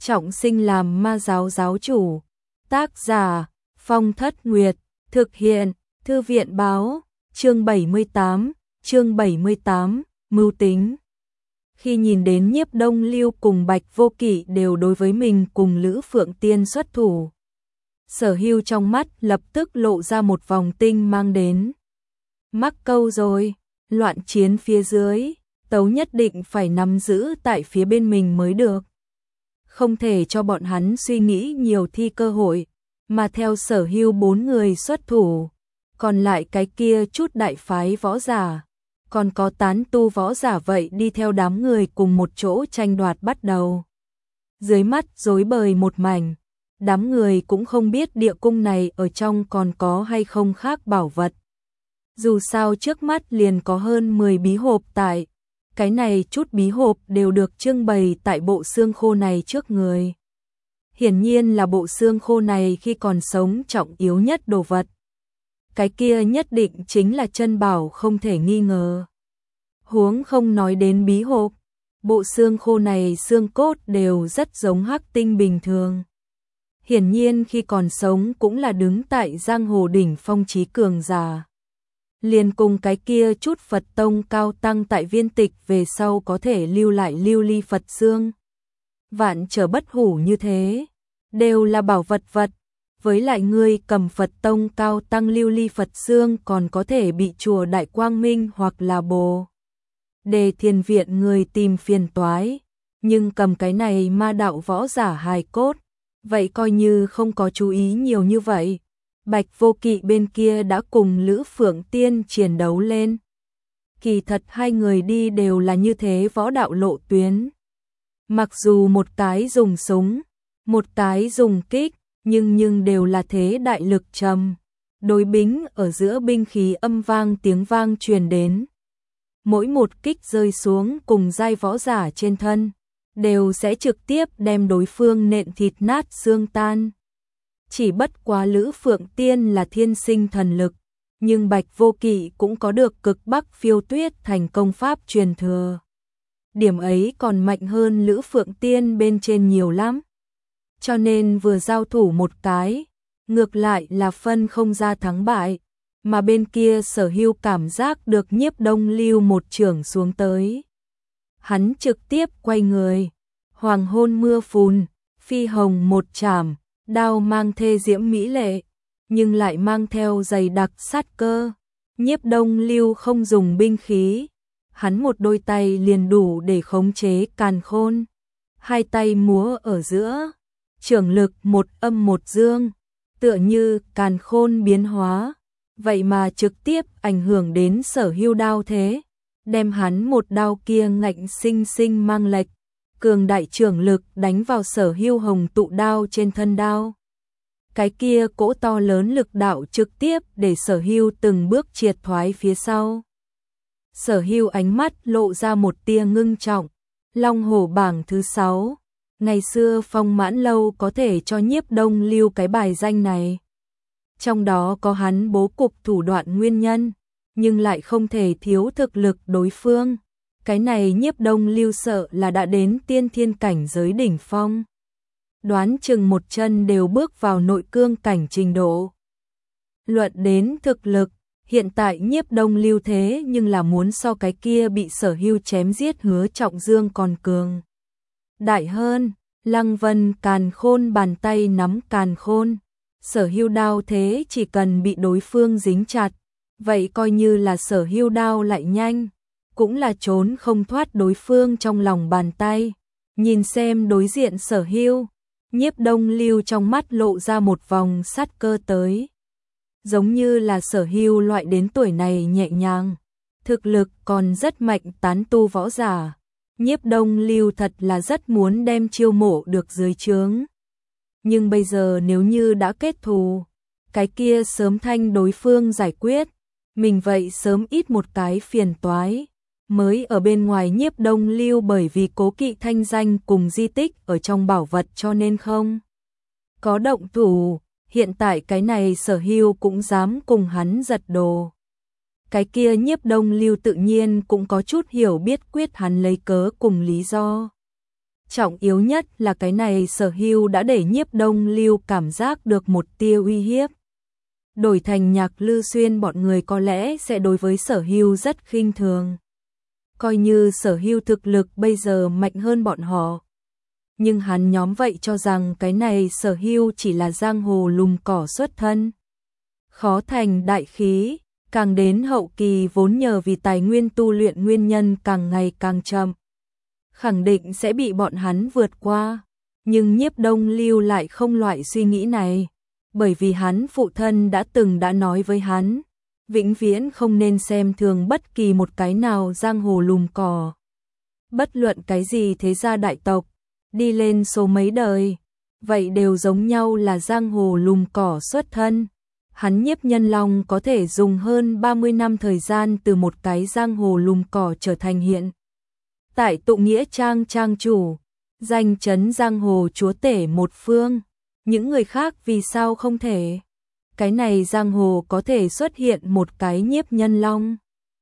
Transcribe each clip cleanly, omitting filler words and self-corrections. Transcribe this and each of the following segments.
trọng sinh làm ma giáo giáo chủ. Tác giả Phong Thất Nguyệt, thực hiện Thư viện Báo, chương 78, mưu tính. Khi nhìn đến Nhiếp Đông Lưu cùng Bạch Vô Kỵ đều đối với mình cùng Lữ Phượng Tiên xuất thủ, Sở Hưu trong mắt lập tức lộ ra một vòng tinh mang đến. Mắc câu rồi, loạn chiến phía dưới, Tấu nhất định phải nắm giữ tại phía bên mình mới được. Không thể cho bọn hắn suy nghĩ nhiều thi cơ hội, mà theo Sở Hưu 4 người xuất thủ, còn lại cái kia chút đại phái võ giả, còn có tán tu võ giả vậy đi theo đám người cùng một chỗ tranh đoạt bắt đầu. Dưới mắt rối bời một mảnh, đám người cũng không biết địa cung này ở trong còn có hay không khác bảo vật. Dù sao trước mắt liền có hơn 10 bí hộp tại, cái này chút bí hộp đều được trưng bày tại bộ xương khô này trước người. Hiển nhiên là bộ xương khô này khi còn sống trọng yếu nhất đồ vật. Cái kia nhất định chính là chân bảo không thể nghi ngờ. Huống không nói đến bí hộp, bộ xương khô này xương cốt đều rất giống hắc tinh bình thường. Hiển nhiên khi còn sống cũng là đứng tại giang hồ đỉnh phong trí cường giả. Liền cùng cái kia chút Phật tông cao tăng tại viên tịch về sau có thể lưu lại lưu ly Phật xương. Vạn trở bất hủ như thế, đều là bảo vật vật. Với lại ngươi cầm Phật tông cao tăng lưu ly Phật xương còn có thể bị chùa Đại Quang Minh hoặc là Bồ Đề Thiền viện người tìm phiền toái. Nhưng cầm cái này ma đạo võ giả hài cốt, vậy coi như không có chú ý nhiều như vậy. Bạch Vô Kỵ bên kia đã cùng Lữ Phượng Tiên chiến đấu lên. Kỳ thật hai người đi đều là như thế võ đạo lộ tuyến. Mặc dù một cái dùng súng, một cái dùng kích, nhưng đều là thế đại lực trầm. Đối bính ở giữa binh khí âm vang tiếng vang truyền đến. Mỗi một kích rơi xuống cùng giai võ giả trên thân, đều sẽ trực tiếp đem đối phương nện thịt nát xương tan. Chỉ bất quá Lữ Phượng Tiên là thiên sinh thần lực, nhưng Bạch Vô Kỵ cũng có được cực bắc phiêu tuyết thành công pháp truyền thừa. Điểm ấy còn mạnh hơn Lữ Phượng Tiên bên trên nhiều lắm. Cho nên vừa giao thủ một cái, ngược lại là phân không ra thắng bại, mà bên kia Sở Hưu cảm giác được Nhiếp Đông Lưu một chưởng xuống tới. Hắn trực tiếp quay người, hoàng hôn mưa phùn, phi hồng một chảm, đao mang thê diễm mỹ lệ, nhưng lại mang theo dày đặc sát cơ. Nhiếp Đông Lưu không dùng binh khí, hắn một đôi tay liền đủ để khống chế càn khôn. Hai tay múa ở giữa, chưởng lực một âm một dương, tựa như càn khôn biến hóa, vậy mà trực tiếp ảnh hưởng đến Sở Hưu đao thế, đem hắn một đao kia ngạnh sinh sinh mang lệch, cường đại chưởng lực đánh vào Sở Hưu hồng tụ đao trên thân đao. Cái kia cỗ to lớn lực đạo trực tiếp để Sở Hưu từng bước triệt thoái phía sau. Sở Hưu ánh mắt lộ ra một tia ngưng trọng. Long Hổ bảng thứ 6, ngày xưa Phong Mãn Lâu có thể cho Nhiếp Đông Lưu cái bài danh này. Trong đó có hắn bố cục thủ đoạn nguyên nhân, nhưng lại không thể thiếu thực lực đối phương. Cái này Nhiếp Đông Lưu sợ là đã đến tiên thiên cảnh giới đỉnh phong. Đoán chừng một chân đều bước vào nội cương cảnh trình độ. Luận đến thực lực, hiện tại Nhiếp Đông Lưu thế nhưng là muốn so cái kia bị Sở Hưu chém giết Hứa Trọng Dương còn cường đại hơn. Lăng Vân càn khôn bàn tay nắm càn khôn, Sở Hưu đao thế chỉ cần bị đối phương dính chặt, vậy coi như là Sở Hưu đao lại nhanh, cũng là trốn không thoát đối phương trong lòng bàn tay. Nhìn xem đối diện Sở Hưu, Nhiếp Đông Lưu trong mắt lộ ra một vòng sát cơ tới. Giống như là Sở Hưu loại đến tuổi này nhẹ nhàng, thực lực còn rất mạnh tán tu võ giả. Nhiếp Đông Lưu thật là rất muốn đem chiêu mộ được dưới trướng. Nhưng bây giờ nếu như đã kết thù, cái kia sớm thanh đối phương giải quyết, mình vậy sớm ít một cái phiền toái. Mới ở bên ngoài Nhiếp Đông Lưu bởi vì cố kỵ thanh danh cùng di tích ở trong bảo vật cho nên không có động thủ. Hiện tại cái này Sở Hưu cũng dám cùng hắn giật đồ. Cái kia Nhiếp Đông Lưu tự nhiên cũng có chút hiểu biết quyết hắn lấy cớ cùng lý do. Trọng yếu nhất là cái này Sở Hưu đã để Nhiếp Đông Lưu cảm giác được một tia uy hiếp. Đổi thành Nhạc Lư Xuyên bọn người có lẽ sẽ đối với Sở Hưu rất khinh thường. Coi như Sở Hưu thực lực bây giờ mạnh hơn bọn họ. Nhưng hắn nhóm vậy cho rằng cái này Sở Hưu chỉ là giang hồ lùm cỏ xuất thân. Khó thành đại khí, càng đến hậu kỳ vốn nhờ vì tài nguyên tu luyện nguyên nhân càng ngày càng chậm. Khẳng định sẽ bị bọn hắn vượt qua. Nhưng Nhiếp Đông Lưu lại không loại suy nghĩ này. Bởi vì hắn phụ thân đã nói với hắn, vĩnh viễn không nên xem thường bất kỳ một cái nào giang hồ lùm cỏ. Bất luận cái gì thế gia đại tộc, đi lên số mấy đời, vậy đều giống nhau là giang hồ lùm cỏ xuất thân. Hắn Nhiếp Nhân Long có thể dùng hơn 30 năm thời gian từ một cái giang hồ lùm cỏ trở thành hiện tại tụ nghĩa trang trang chủ, danh chấn giang hồ chúa tể một phương. Những người khác vì sao không thể? Cái này giang hồ có thể xuất hiện một cái Nhiếp Nhân Long.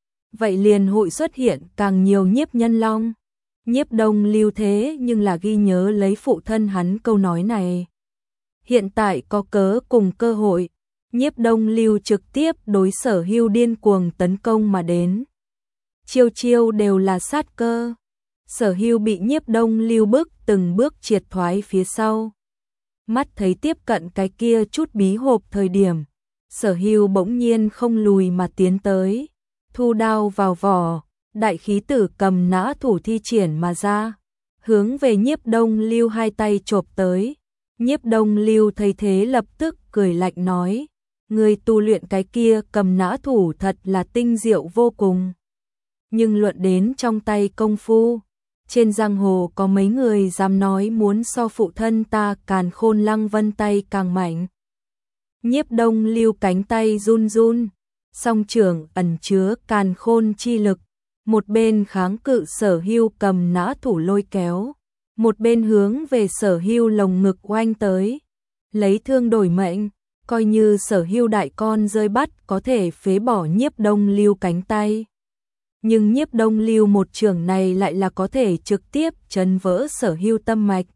Vậy liền hội xuất hiện càng nhiều Nhiếp Nhân Long. Nhiếp Đông Lưu thế nhưng là ghi nhớ lấy phụ thân hắn câu nói này. Hiện tại có cớ cùng cơ hội, Nhiếp Đông Lưu trực tiếp đối Sở Hưu điên cuồng tấn công mà đến. Chiêu chiêu đều là sát cơ. Sở Hưu bị Nhiếp Đông Lưu bức từng bước triệt thoái phía sau. Mắt thấy tiếp cận cái kia chút bí hộp thời điểm, Sở Hưu bỗng nhiên không lùi mà tiến tới, thu đao vào vỏ, đại khí tử cầm nã thủ thi triển mà ra, hướng về Nhiếp Đông Lưu hai tay chộp tới. Nhiếp Đông Lưu thấy thế lập tức cười lạnh nói, người tu luyện cái kia cầm nã thủ thật là tinh diệu vô cùng. Nhưng luận đến trong tay công phu, trên giang hồ có mấy người dám nói muốn so phụ thân ta Càn Khôn Lăng Vân tay càng mạnh. Nhiếp Đông Lưu cánh tay run run, song trưởng ẩn chứa càn khôn chi lực, một bên kháng cự Sở Hưu cầm nã thủ lôi kéo, một bên hướng về Sở Hưu lồng ngực oanh tới, lấy thương đổi mệnh, coi như Sở Hưu đại con rơi bắt có thể phế bỏ Nhiếp Đông Lưu cánh tay. Nhưng Nhiếp Đông Lưu một trường này lại là có thể trực tiếp chấn vỡ Sở Hưu tâm mạch.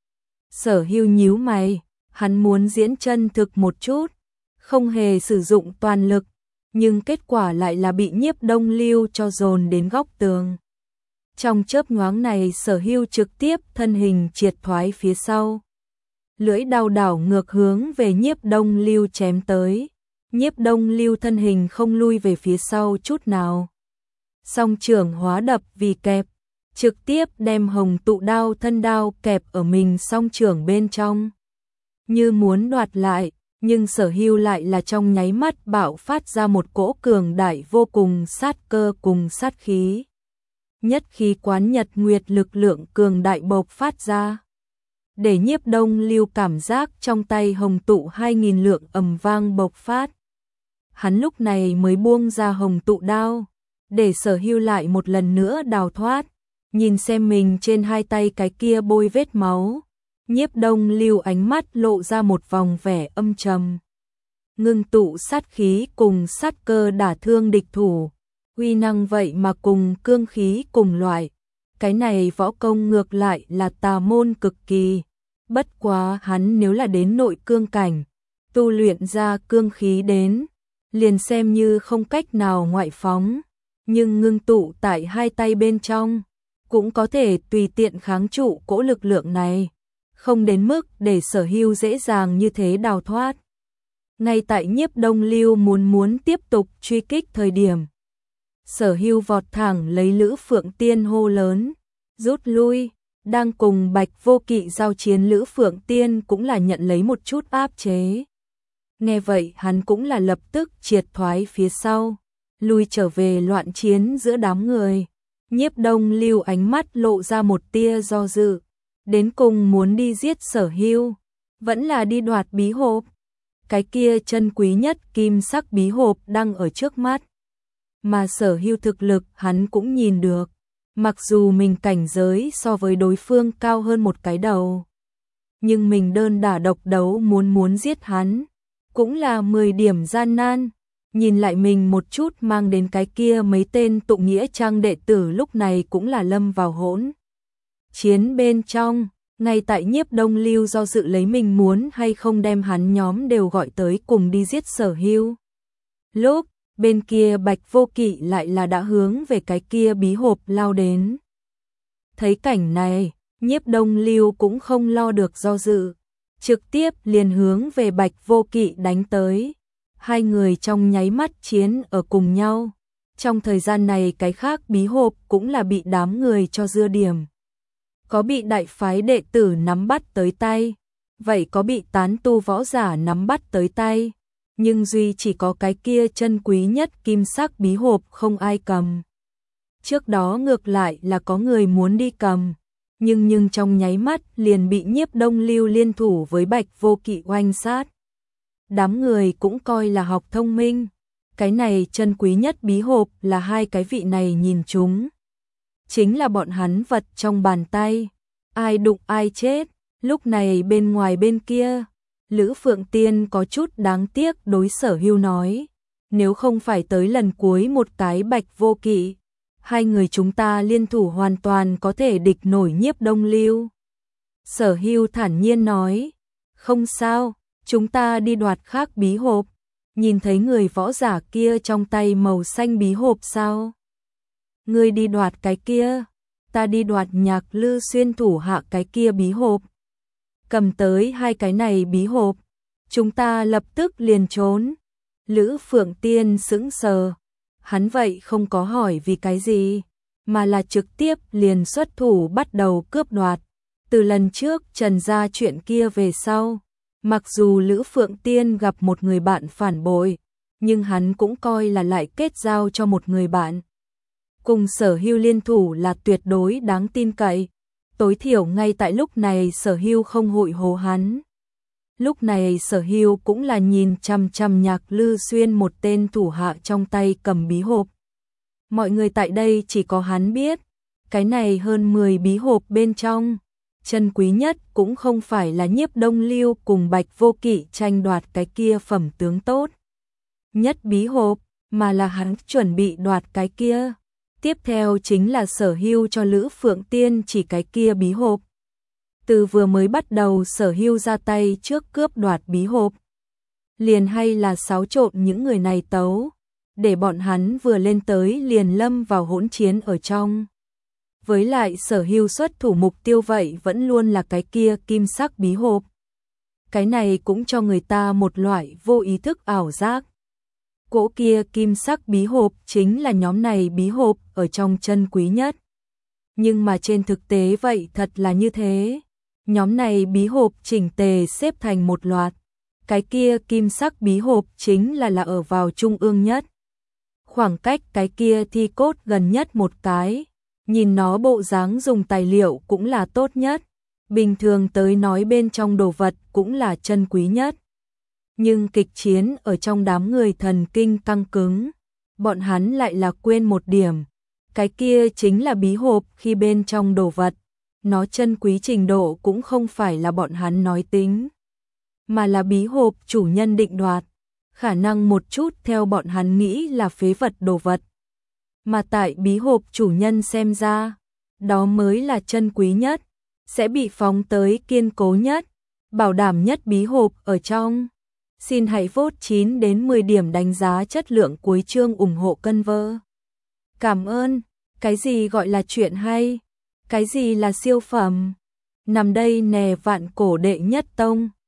Sở Hưu nhíu mày, hắn muốn diễn chân thực một chút, không hề sử dụng toàn lực, nhưng kết quả lại là bị Nhiếp Đông Lưu cho dồn đến góc tường. Trong chớp nhoáng này Sở Hưu trực tiếp thân hình triệt thoái phía sau. Lưỡi đao đảo ngược hướng về Nhiếp Đông Lưu chém tới. Nhiếp Đông Lưu thân hình không lui về phía sau chút nào. Song trưởng hóa đập vì kẹp, trực tiếp đem hồng tụ đao thân đao kẹp ở mình song trưởng bên trong. Như muốn đoạt lại, nhưng Sở Hưu lại là trong nháy mắt bạo phát ra một cỗ cường đại vô cùng sát cơ cùng sát khí. Nhất khí quán nhật nguyệt lực lượng cường đại bộc phát ra. Để Nhiếp Đông Lưu cảm giác trong tay hồng tụ 2000 lượng ầm vang bộc phát. Hắn lúc này mới buông ra hồng tụ đao, để Sở Hưu lại một lần nữa đào thoát, nhìn xem mình trên hai tay cái kia bôi vết máu. Nhiếp Đông Lưu ánh mắt lộ ra một vòng vẻ âm trầm. Ngưng tụ sát khí cùng sát cơ đả thương địch thủ, uy năng vậy mà cùng cương khí cùng loại. Cái này võ công ngược lại là tà môn cực kỳ. Bất quá hắn nếu là đến nội cương cảnh, tu luyện ra cương khí đến, liền xem như không cách nào ngoại phóng, nhưng ngưng tụ tại hai tay bên trong, cũng có thể tùy tiện kháng trụ cỗ lực lượng này, không đến mức để Sở Hưu dễ dàng như thế đào thoát. Ngay tại Nhiếp Đông Lưu muốn tiếp tục truy kích thời điểm, Sở Hưu vọt thẳng lấy Lữ Phượng Tiên hô lớn, rút lui. Đang cùng Bạch Vô Kỵ giao chiến Lữ Phượng Tiên cũng là nhận lấy một chút áp chế. Nghe vậy hắn cũng là lập tức triệt thoái phía sau, lui trở về loạn chiến giữa đám người. Nhiếp Đông Lưu ánh mắt lộ ra một tia do dự, đến cùng muốn đi giết Sở Hưu, vẫn là đi đoạt bí hộp. Cái kia chân quý nhất kim sắc bí hộp đang ở trước mắt, mà Sở Hưu thực lực hắn cũng nhìn được. Mặc dù mình cảnh giới so với đối phương cao hơn một cái đầu, nhưng mình đơn đả độc đấu muốn giết hắn, cũng là 10 điểm gian nan. Nhìn lại mình một chút mang đến cái kia mấy tên tụ nghĩa trang đệ tử lúc này cũng là lâm vào hỗn chiến bên trong, ngay tại Nhiếp Đông Lưu do dự lấy mình muốn hay không đem hắn nhóm đều gọi tới cùng đi giết Sở Hưu. Lúc bên kia Bạch Vô Kỵ lại là đã hướng về cái kia bí hộp lao đến. Thấy cảnh này, Nhiếp Đông Lưu cũng không lo được do dự, trực tiếp liền hướng về Bạch Vô Kỵ đánh tới. Hai người trong nháy mắt chiến ở cùng nhau. Trong thời gian này cái khác bí hộp cũng là bị đám người cho dưa điểm. Có bị đại phái đệ tử nắm bắt tới tay, vậy có bị tán tu võ giả nắm bắt tới tay, nhưng duy chỉ có cái kia chân quý nhất kim sắc bí hộp không ai cầm. Trước đó ngược lại là có người muốn đi cầm, nhưng trong nháy mắt liền bị Nhiếp Đông Lưu liên thủ với Bạch Vô Kỵ oanh sát. Đám người cũng coi là học thông minh, cái này chân quý nhất bí hộp là hai cái vị này nhìn chúng. Chính là bọn hắn vật trong bàn tay, ai đụng ai chết. Lúc này bên ngoài bên kia, Lữ Phượng Tiên có chút đáng tiếc đối Sở Hưu nói, nếu không phải tới lần cuối một cái Bạch Vô Kỵ, hai người chúng ta liên thủ hoàn toàn có thể địch nổi Nhiếp Đông Lưu. Sở Hưu thản nhiên nói, không sao, chúng ta đi đoạt khác bí hộp. Nhìn thấy người võ giả kia trong tay màu xanh bí hộp sao? Ngươi đi đoạt cái kia, ta đi đoạt Nhạc Lư Xuyên thủ hạ cái kia bí hộp. Cầm tới hai cái này bí hộp, chúng ta lập tức liền trốn. Lữ Phượng Tiên sững sờ, hắn vậy không có hỏi vì cái gì, mà là trực tiếp liền xuất thủ bắt đầu cướp đoạt. Từ lần trước trần ra chuyện kia về sau, mặc dù Lữ Phượng Tiên gặp một người bạn phản bội, nhưng hắn cũng coi là lại kết giao cho một người bạn. Cùng Sở Hưu liên thủ là tuyệt đối đáng tin cậy, tối thiểu ngay tại lúc này Sở Hưu không hội hồ hắn. Lúc này Sở Hưu cũng là nhìn chằm chằm Nhạc Lư Xuyên một tên thủ hạ trong tay cầm bí hộp. Mọi người tại đây chỉ có hắn biết, cái này hơn 10 bí hộp bên trong, chân quý nhất cũng không phải là Nhiếp Đông Lưu cùng Bạch Vô Kỵ tranh đoạt cái kia phẩm tướng tốt nhất bí hộp, mà là hắn chuẩn bị đoạt cái kia. Tiếp theo chính là Sở Hưu cho Lữ Phượng Tiên chỉ cái kia bí hộp. Từ vừa mới bắt đầu Sở Hưu ra tay trước cướp đoạt bí hộp, liền hay là xáo trộn những người này tấu, để bọn hắn vừa lên tới liền lâm vào hỗn chiến ở trong. Với lại Sở Hưu xuất thủ mục tiêu vậy vẫn luôn là cái kia kim sắc bí hộp. Cái này cũng cho người ta một loại vô ý thức ảo giác. Cỗ kia kim sắc bí hộp chính là nhóm này bí hộp ở trong chân quý nhất. Nhưng mà trên thực tế vậy thật là như thế. Nhóm này bí hộp chỉnh tề xếp thành một loạt. Cái kia kim sắc bí hộp chính là ở vào trung ương nhất. Khoảng cách cái kia thi cốt gần nhất một cái. Nhìn nó bộ dáng dùng tài liệu cũng là tốt nhất. Bình thường tới nói bên trong đồ vật cũng là chân quý nhất. Nhưng kịch chiến ở trong đám người thần kinh căng cứng, bọn hắn lại là quên một điểm. Cái kia chính là bí hộp khi bên trong đồ vật. Nó chân quý trình độ cũng không phải là bọn hắn nói tính, mà là bí hộp chủ nhân định đoạt. Khả năng một chút theo bọn hắn nghĩ là phế vật đồ vật. Mà tại bí hộp chủ nhân xem ra, đó mới là chân quý nhất, sẽ bị phóng tới kiên cố nhất, bảo đảm nhất bí hộp ở trong. Xin hãy vote 9 đến 10 điểm đánh giá chất lượng cuối chương ủng hộ cân vơ. Cảm ơn. Cái gì gọi là chuyện hay? Cái gì là siêu phẩm? Nằm đây nè vạn cổ đệ nhất tông.